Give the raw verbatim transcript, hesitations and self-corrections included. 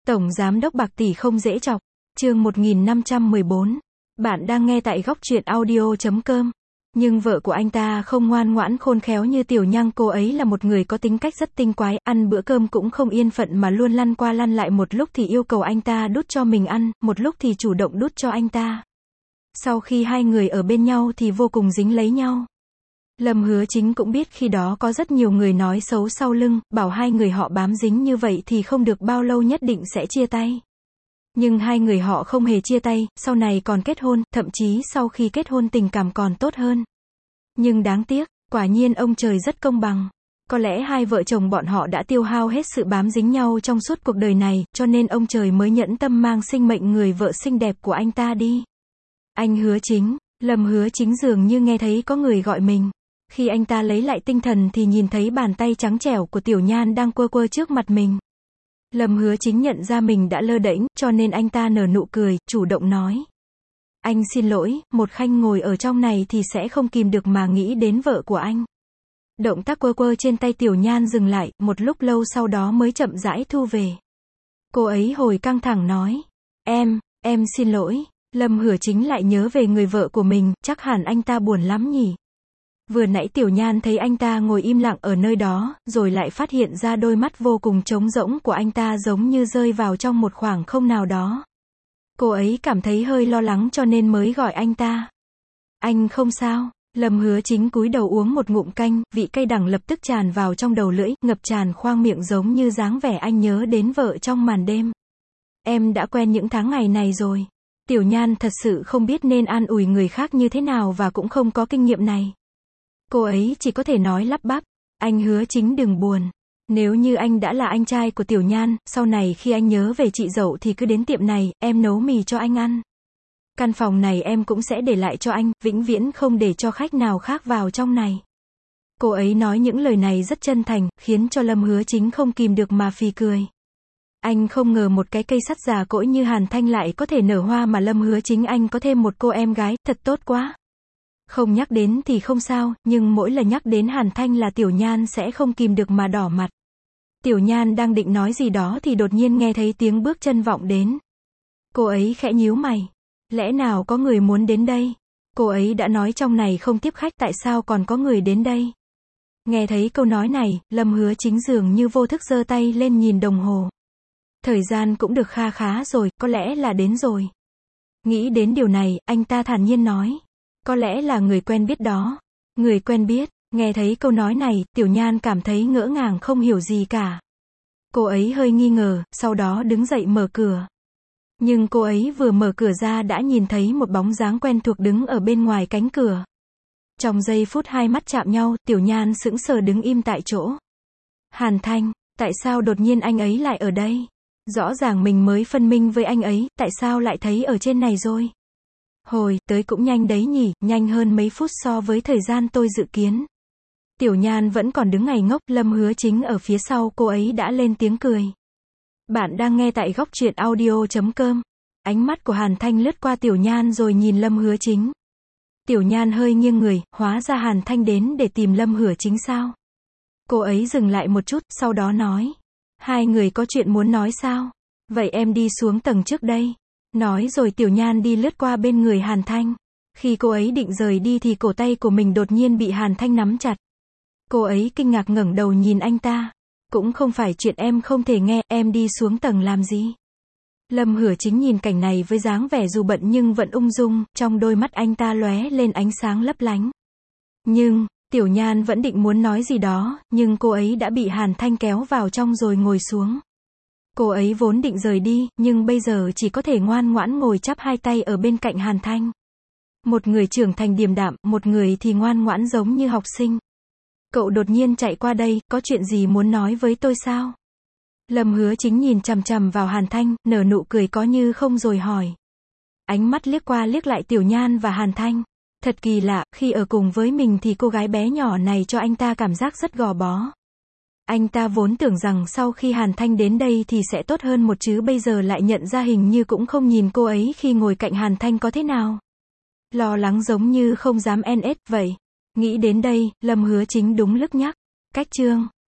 Tổng giám đốc bạc tỷ không dễ chọc. Chương một nghìn năm trăm mười bốn. Bạn đang nghe tại góc truyện audio chấm com. Nhưng vợ của anh ta không ngoan ngoãn khôn khéo như Tiểu Nhang, cô ấy là một người có tính cách rất tinh quái, ăn bữa cơm cũng không yên phận mà luôn lăn qua lăn lại, một lúc thì yêu cầu anh ta đút cho mình ăn, một lúc thì chủ động đút cho anh ta. Sau khi hai người ở bên nhau thì vô cùng dính lấy nhau. Lâm Hứa Chính cũng biết khi đó có rất nhiều người nói xấu sau lưng, bảo hai người họ bám dính như vậy thì không được bao lâu nhất định sẽ chia tay. Nhưng hai người họ không hề chia tay, sau này còn kết hôn, thậm chí sau khi kết hôn tình cảm còn tốt hơn. Nhưng đáng tiếc, quả nhiên ông trời rất công bằng. Có lẽ hai vợ chồng bọn họ đã tiêu hao hết sự bám dính nhau trong suốt cuộc đời này, cho nên ông trời mới nhẫn tâm mang sinh mệnh người vợ xinh đẹp của anh ta đi. Anh Hứa Chính, Lâm Hứa Chính dường như nghe thấy có người gọi mình. Khi anh ta lấy lại tinh thần thì nhìn thấy bàn tay trắng trẻo của Tiểu Nhan đang quơ quơ trước mặt mình. Lâm Hứa Chính nhận ra mình đã lơ đễnh, cho nên anh ta nở nụ cười, chủ động nói. Anh xin lỗi, một khanh ngồi ở trong này thì sẽ không kìm được mà nghĩ đến vợ của anh. Động tác quơ quơ trên tay Tiểu Nhan dừng lại, một lúc lâu sau đó mới chậm rãi thu về. Cô ấy hồi căng thẳng nói. Em, em xin lỗi. Lâm Hứa Chính lại nhớ về người vợ của mình, chắc hẳn anh ta buồn lắm nhỉ. Vừa nãy Tiểu Nhan thấy anh ta ngồi im lặng ở nơi đó, rồi lại phát hiện ra đôi mắt vô cùng trống rỗng của anh ta giống như rơi vào trong một khoảng không nào đó. Cô ấy cảm thấy hơi lo lắng cho nên mới gọi anh ta. Anh không sao. Lâm Hứa Chính cúi đầu uống một ngụm canh, vị cay đắng lập tức tràn vào trong đầu lưỡi, ngập tràn khoang miệng giống như dáng vẻ anh nhớ đến vợ trong màn đêm. Em đã quen những tháng ngày này rồi. Tiểu Nhan thật sự không biết nên an ủi người khác như thế nào và cũng không có kinh nghiệm này. Cô ấy chỉ có thể nói lắp bắp. Anh Hứa Chính đừng buồn. Nếu như anh đã là anh trai của Tiểu Nhan, sau này khi anh nhớ về chị dậu thì cứ đến tiệm này, em nấu mì cho anh ăn. Căn phòng này em cũng sẽ để lại cho anh, vĩnh viễn không để cho khách nào khác vào trong này. Cô ấy nói những lời này rất chân thành, khiến cho Lâm Hứa Chính không kìm được mà phì cười. Anh không ngờ một cái cây sắt già cỗi như Hàn Thanh lại có thể nở hoa mà Lâm Hứa Chính anh có thêm một cô em gái, thật tốt quá. Không nhắc đến thì không sao, nhưng mỗi lần nhắc đến Hàn Thanh là Tiểu Nhan sẽ không kìm được mà đỏ mặt. Tiểu Nhan đang định nói gì đó thì đột nhiên nghe thấy tiếng bước chân vọng đến. Cô ấy khẽ nhíu mày. Lẽ nào có người muốn đến đây? Cô ấy đã nói trong này không tiếp khách, tại sao còn có người đến đây? Nghe thấy câu nói này, Lâm Hứa Chính dường như vô thức giơ tay lên nhìn đồng hồ. Thời gian cũng được kha khá rồi, có lẽ là đến rồi. Nghĩ đến điều này, anh ta thản nhiên nói. Có lẽ là người quen biết đó. Người quen biết. Nghe thấy câu nói này, Tiểu Nhan cảm thấy ngỡ ngàng không hiểu gì cả. Cô ấy hơi nghi ngờ, sau đó đứng dậy mở cửa. Nhưng cô ấy vừa mở cửa ra đã nhìn thấy một bóng dáng quen thuộc đứng ở bên ngoài cánh cửa. Trong giây phút hai mắt chạm nhau, Tiểu Nhan sững sờ đứng im tại chỗ. Hàn Thanh, tại sao đột nhiên anh ấy lại ở đây? Rõ ràng mình mới phân minh với anh ấy, tại sao lại thấy ở trên này rồi? Hồi, tới cũng nhanh đấy nhỉ, nhanh hơn mấy phút so với thời gian tôi dự kiến. Tiểu Nhan vẫn còn đứng ngây ngốc, Lâm Hứa Chính ở phía sau cô ấy đã lên tiếng cười. Bạn đang nghe tại góc truyện audio chấm com. Ánh mắt của Hàn Thanh lướt qua Tiểu Nhan rồi nhìn Lâm Hứa Chính. Tiểu Nhan hơi nghiêng người, hóa ra Hàn Thanh đến để tìm Lâm Hứa Chính sao? Cô ấy dừng lại một chút, sau đó nói. Hai người có chuyện muốn nói sao? Vậy em đi xuống tầng trước đây. Nói rồi Tiểu Nhan đi lướt qua bên người Hàn Thanh. Khi cô ấy định rời đi thì cổ tay của mình đột nhiên bị Hàn Thanh nắm chặt. Cô ấy kinh ngạc ngẩng đầu nhìn anh ta. Cũng không phải chuyện em không thể nghe, em đi xuống tầng làm gì? Lâm Hứa Chính nhìn cảnh này với dáng vẻ dù bận nhưng vẫn ung dung, trong đôi mắt anh ta lóe lên ánh sáng lấp lánh. Nhưng, Tiểu Nhan vẫn định muốn nói gì đó, nhưng cô ấy đã bị Hàn Thanh kéo vào trong rồi ngồi xuống. Cô ấy vốn định rời đi, nhưng bây giờ chỉ có thể ngoan ngoãn ngồi chắp hai tay ở bên cạnh Hàn Thanh. Một người trưởng thành điềm đạm, một người thì ngoan ngoãn giống như học sinh. Cậu đột nhiên chạy qua đây, có chuyện gì muốn nói với tôi sao? Lâm Hứa Chính nhìn chằm chằm vào Hàn Thanh, nở nụ cười có như không rồi hỏi. Ánh mắt liếc qua liếc lại Tiểu Nhan và Hàn Thanh. Thật kỳ lạ, khi ở cùng với mình thì cô gái bé nhỏ này cho anh ta cảm giác rất gò bó. Anh ta vốn tưởng rằng sau khi Hàn Thanh đến đây thì sẽ tốt hơn một chứ bây giờ lại nhận ra hình như cũng không nhìn cô ấy khi ngồi cạnh Hàn Thanh có thế nào. Lo lắng giống như không dám en ét vậy. Nghĩ đến đây, Lâm Hứa Chính đúng lức nhắc. Cách chương